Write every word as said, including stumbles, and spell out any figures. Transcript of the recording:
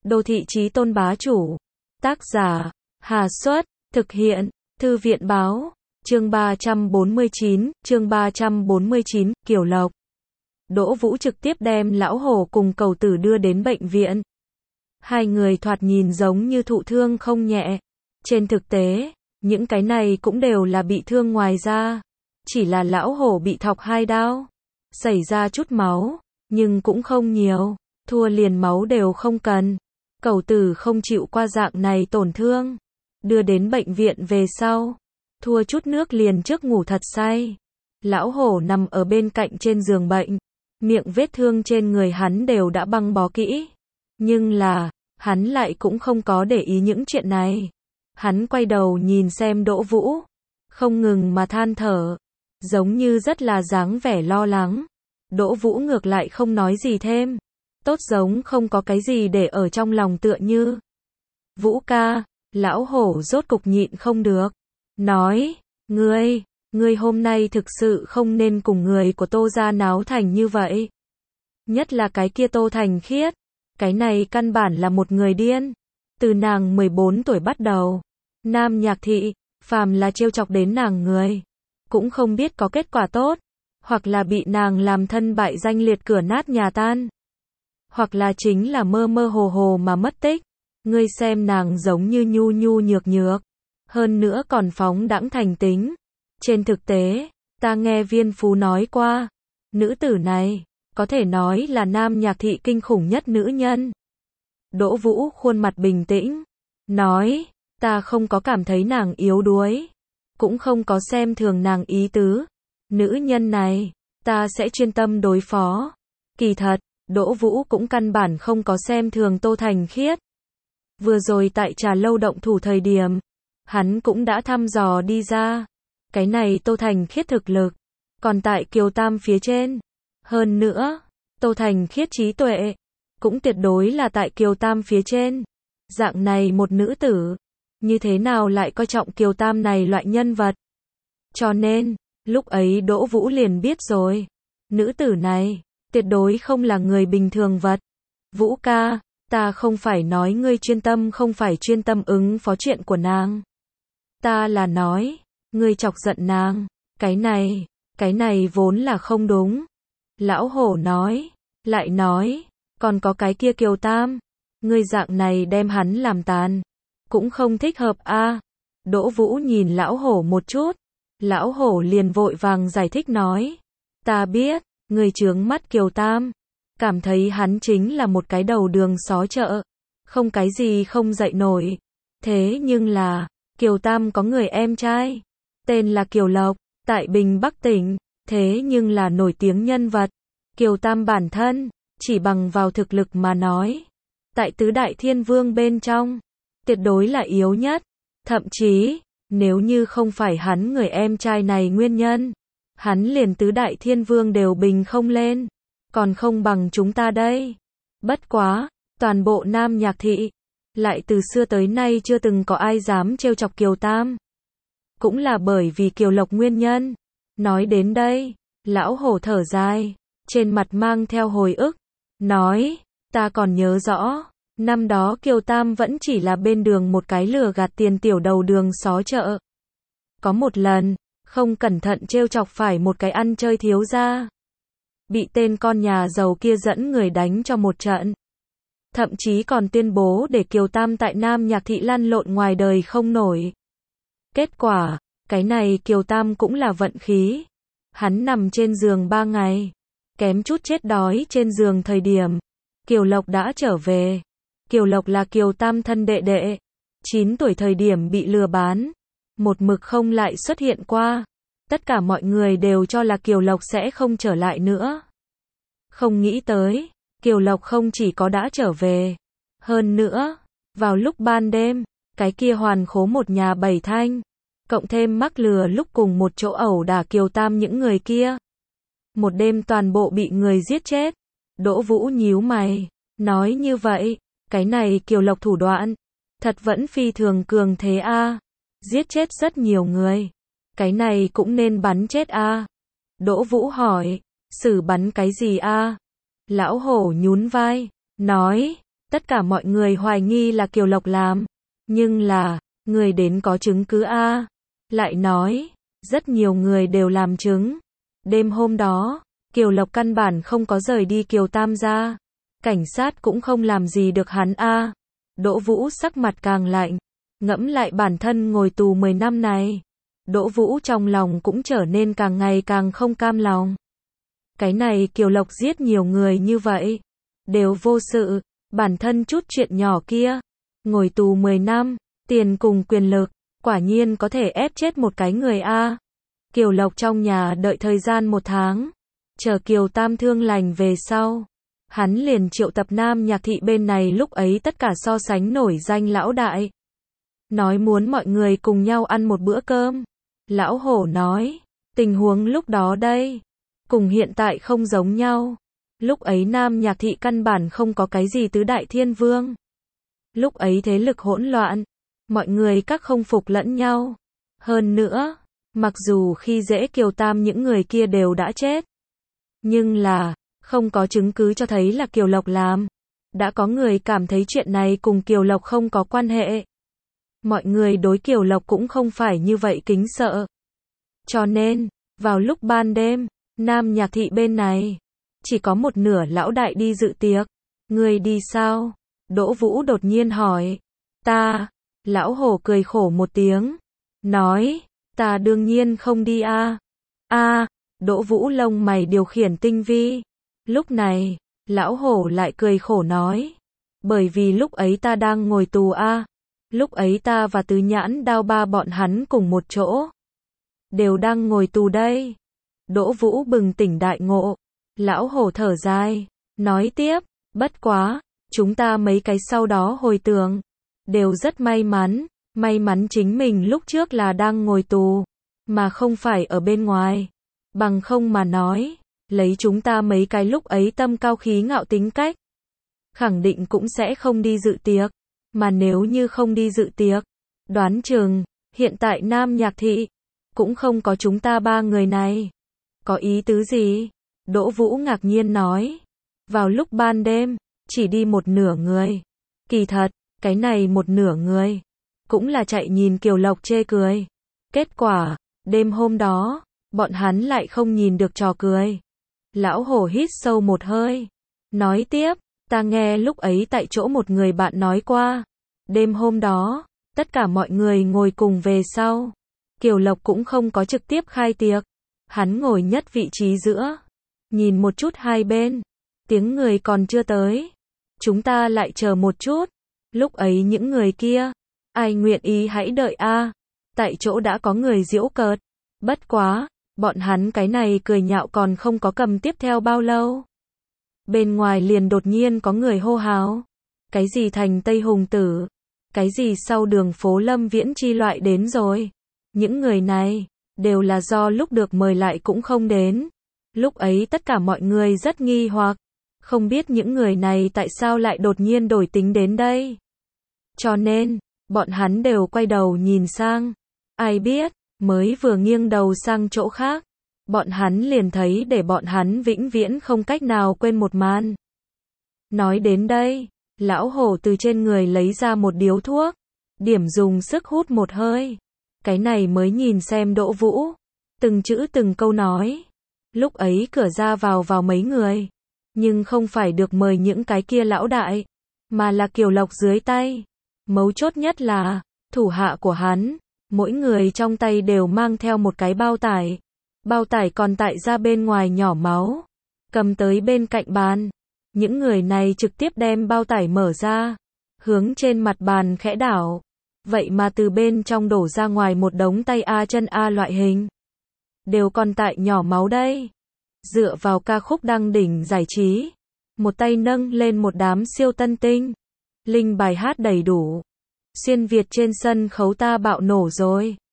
Đô thị chí tôn bá chủ. Tác giả, Hà Xuất, thực hiện, Thư viện báo, chương ba trăm bốn mươi chín, chương ba trăm bốn mươi chín, Kiều Lộc. Đỗ Vũ trực tiếp đem lão hổ cùng cầu tử đưa đến bệnh viện. Hai người thoạt nhìn giống như thụ thương không nhẹ. Trên thực tế, những cái này cũng đều là bị thương ngoài da. Chỉ là lão hổ bị thọc hai đao. Xảy ra chút máu, nhưng cũng không nhiều. Thua liền máu đều không cần. Cầu tử không chịu qua dạng này tổn thương. Đưa đến bệnh viện về sau. Thua chút nước liền trước ngủ thật say. Lão hổ nằm ở bên cạnh trên giường bệnh. Miệng vết thương trên người hắn đều đã băng bó kỹ. Nhưng là, hắn lại cũng không có để ý những chuyện này. Hắn quay đầu nhìn xem Đỗ Vũ. Không ngừng mà than thở. Giống như rất là dáng vẻ lo lắng. Đỗ Vũ ngược lại không nói gì thêm. Tốt giống không có cái gì để ở trong lòng tựa như. Vũ ca, lão hổ rốt cục nhịn không được. Nói, ngươi, ngươi hôm nay thực sự không nên cùng người của Tô gia náo thành như vậy. Nhất là cái kia Tô Thành Khiết. Cái này căn bản là một người điên. Từ nàng mười bốn tuổi bắt đầu. Nam Nhạc Thị, phàm là trêu chọc đến nàng người. Cũng không biết có kết quả tốt. Hoặc là bị nàng làm thân bại danh liệt cửa nát nhà tan. Hoặc là chính là mơ mơ hồ hồ mà mất tích. Ngươi xem nàng giống như nhu nhu nhược nhược. Hơn nữa còn phóng đãng thành tính. Trên thực tế, ta nghe Viên Phú nói qua. Nữ tử này, có thể nói là Nam Nhạc Thị kinh khủng nhất nữ nhân. Đỗ Vũ khuôn mặt bình tĩnh. Nói, ta không có cảm thấy nàng yếu đuối. Cũng không có xem thường nàng ý tứ. Nữ nhân này, ta sẽ chuyên tâm đối phó. Kỳ thật, Đỗ Vũ cũng căn bản không có xem thường Tô Thành Khiết. Vừa rồi tại trà lâu động thủ thời điểm, hắn cũng đã thăm dò đi ra. Cái này Tô Thành Khiết thực lực, còn tại Kiều Tam phía trên. Hơn nữa, Tô Thành Khiết trí tuệ, cũng tuyệt đối là tại Kiều Tam phía trên. Dạng này một nữ tử, như thế nào lại coi trọng Kiều Tam này loại nhân vật. Cho nên, lúc ấy Đỗ Vũ liền biết rồi. Nữ tử này, tuyệt đối không là người bình thường vật. Vũ ca, ta không phải nói ngươi chuyên tâm không phải chuyên tâm ứng phó chuyện của nàng. Ta là nói, ngươi chọc giận nàng. Cái này, cái này vốn là không đúng. Lão hổ nói, lại nói, còn có cái kia Kiều Tam. Ngươi dạng này đem hắn làm tàn. Cũng không thích hợp a. À. Đỗ Vũ nhìn lão hổ một chút. Lão hổ liền vội vàng giải thích nói. Ta biết, ngươi chướng mắt Kiều Tam. Cảm thấy hắn chính là một cái đầu đường xó chợ. Không cái gì không dậy nổi. Thế nhưng là, Kiều Tam có người em trai. Tên là Kiều Lộc, tại Bình Bắc tỉnh. Thế nhưng là nổi tiếng nhân vật. Kiều Tam bản thân, chỉ bằng vào thực lực mà nói. Tại tứ đại thiên vương bên trong, tuyệt đối là yếu nhất. Thậm chí, nếu như không phải hắn người em trai này nguyên nhân, hắn liền tứ đại thiên vương đều bình không lên. Còn không bằng chúng ta đây. Bất quá, toàn bộ Nam Nhạc Thị, lại từ xưa tới nay chưa từng có ai dám trêu chọc Kiều Tam. Cũng là bởi vì Kiều Lộc nguyên nhân. Nói đến đây, lão hổ thở dài, trên mặt mang theo hồi ức. Nói, ta còn nhớ rõ, năm đó Kiều Tam vẫn chỉ là bên đường một cái lừa gạt tiền tiểu đầu đường xó chợ. Có một lần, không cẩn thận trêu chọc phải một cái ăn chơi thiếu gia. Bị tên con nhà giàu kia dẫn người đánh cho một trận. Thậm chí còn tuyên bố để Kiều Tam tại Nam Nhạc Thị lăn lộn ngoài đời không nổi. Kết quả, cái này Kiều Tam cũng là vận khí. Hắn nằm trên giường ba ngày. Kém chút chết đói trên giường thời điểm. Kiều Lộc đã trở về. Kiều Lộc là Kiều Tam thân đệ đệ. chín tuổi thời điểm bị lừa bán. Một mực không lại xuất hiện qua. Tất cả mọi người đều cho là Kiều Lộc sẽ không trở lại nữa. Không nghĩ tới, Kiều Lộc không chỉ có đã trở về. Hơn nữa, vào lúc ban đêm, cái kia hoàn khố một nhà bảy thanh. Cộng thêm mắc lừa lúc cùng một chỗ ẩu đả Kiều Tam những người kia. Một đêm toàn bộ bị người giết chết. Đỗ Vũ nhíu mày, nói như vậy, cái này Kiều Lộc thủ đoạn, thật vẫn phi thường cường thế a. À. Giết chết rất nhiều người. Cái này cũng nên bắn chết a. À. Đỗ Vũ hỏi, xử bắn cái gì a? À? Lão hổ nhún vai, nói, Tất cả mọi người hoài nghi là Kiều Lộc làm. Nhưng là, người đến có chứng cứ a. Lại nói, rất nhiều người đều làm chứng. Đêm hôm đó, Kiều Lộc căn bản không có rời đi Kiều Tam gia. Cảnh sát cũng không làm gì được hắn a. Đỗ Vũ sắc mặt càng lạnh. Ngẫm lại bản thân ngồi tù mười năm này. Đỗ Vũ trong lòng cũng trở nên càng ngày càng không cam lòng. Cái này Kiều Lộc giết nhiều người như vậy. Đều vô sự. Bản thân chút chuyện nhỏ kia. Ngồi tù mười năm. Tiền cùng quyền lực. Quả nhiên có thể ép chết một cái người a. Kiều Lộc trong nhà đợi thời gian một tháng. Chờ Kiều Tam thương lành về sau. Hắn liền triệu tập Nam Nhạc Thị bên này lúc ấy tất cả so sánh nổi danh lão đại. Nói muốn mọi người cùng nhau ăn một bữa cơm. Lão Hổ nói, tình huống lúc đó đây, cùng hiện tại không giống nhau. Lúc ấy Nam Nhạc Thị căn bản không có cái gì tứ đại thiên vương. Lúc ấy thế lực hỗn loạn, mọi người các không phục lẫn nhau. Hơn nữa, mặc dù khi dễ Kiều Tam những người kia đều đã chết. Nhưng là, không có chứng cứ cho thấy là Kiều Lộc làm. Đã có người cảm thấy chuyện này cùng Kiều Lộc không có quan hệ. Mọi người đối Kiều Lộc cũng không phải như vậy kính sợ. Cho nên, vào lúc ban đêm, Nam Nhạc Thị bên này, chỉ có một nửa lão đại đi dự tiệc. Người đi sao? Đỗ Vũ đột nhiên hỏi. Ta, lão Hổ cười khổ một tiếng. Nói, ta đương nhiên không đi a. A, Đỗ Vũ lông mày điều khiển tinh vi. Lúc này, lão Hổ lại cười khổ nói. Bởi vì lúc ấy ta đang ngồi tù a. Lúc ấy ta và Tứ Nhãn Đao ba bọn hắn cùng một chỗ. Đều đang ngồi tù đây. Đỗ Vũ bừng tỉnh đại ngộ. Lão Hổ thở dài. Nói tiếp, bất quá, chúng ta mấy cái sau đó hồi tưởng. Đều rất may mắn. May mắn chính mình lúc trước là đang ngồi tù. Mà không phải ở bên ngoài. Bằng không mà nói. Lấy chúng ta mấy cái lúc ấy tâm cao khí ngạo tính cách. Khẳng định cũng sẽ không đi dự tiệc. Mà nếu như không đi dự tiệc, đoán chừng, hiện tại Nam Nhạc Thị, cũng không có chúng ta ba người này. Có ý tứ gì? Đỗ Vũ ngạc nhiên nói. Vào lúc ban đêm, chỉ đi một nửa người. Kỳ thật, cái này một nửa người, cũng là chạy nhìn Kiều Lộc chê cười. Kết quả, đêm hôm đó, bọn hắn lại không nhìn được trò cười. Lão Hổ hít sâu một hơi. Nói tiếp. Ta nghe lúc ấy tại chỗ một người bạn nói qua. Đêm hôm đó, tất cả mọi người ngồi cùng về sau. Kiều Lộc cũng không có trực tiếp khai tiệc. Hắn ngồi nhất vị trí giữa. Nhìn một chút hai bên. Tiếng người còn chưa tới. Chúng ta lại chờ một chút. Lúc ấy những người kia. Ai nguyện ý hãy đợi a. Tại chỗ đã có người giễu cợt. Bất quá, bọn hắn cái này cười nhạo còn không có cầm tiếp theo bao lâu. Bên ngoài liền đột nhiên có người hô hào. Cái gì thành Tây Hùng Tử? Cái gì sau đường phố Lâm Viễn chi loại đến rồi? Những người này, đều là do lúc được mời lại cũng không đến. Lúc ấy tất cả mọi người rất nghi hoặc. Không biết những người này tại sao lại đột nhiên đổi tính đến đây. Cho nên, bọn hắn đều quay đầu nhìn sang. Ai biết, mới vừa nghiêng đầu sang chỗ khác. Bọn hắn liền thấy để bọn hắn vĩnh viễn không cách nào quên một màn. Nói đến đây, lão Hổ từ trên người lấy ra một điếu thuốc. Điểm dùng sức hút một hơi. Cái này mới nhìn xem Đỗ Vũ. Từng chữ từng câu nói. Lúc ấy cửa ra vào vào mấy người. Nhưng không phải được mời những cái kia lão đại. Mà là Kiều Lộc dưới tay. Mấu chốt nhất là, thủ hạ của hắn. Mỗi người trong tay đều mang theo một cái bao tải. Bao tải còn tại ra bên ngoài nhỏ máu. Cầm tới bên cạnh bàn. Những người này trực tiếp đem bao tải mở ra. Hướng trên mặt bàn khẽ đảo. Vậy mà từ bên trong đổ ra ngoài một đống tay A chân A loại hình. Đều còn tại nhỏ máu đây. Dựa vào ca khúc đăng đỉnh giải trí. Một tay nâng lên một đám siêu tân tinh. Linh bài hát đầy đủ. Xuyên Việt trên sân khấu ta bạo nổ rồi.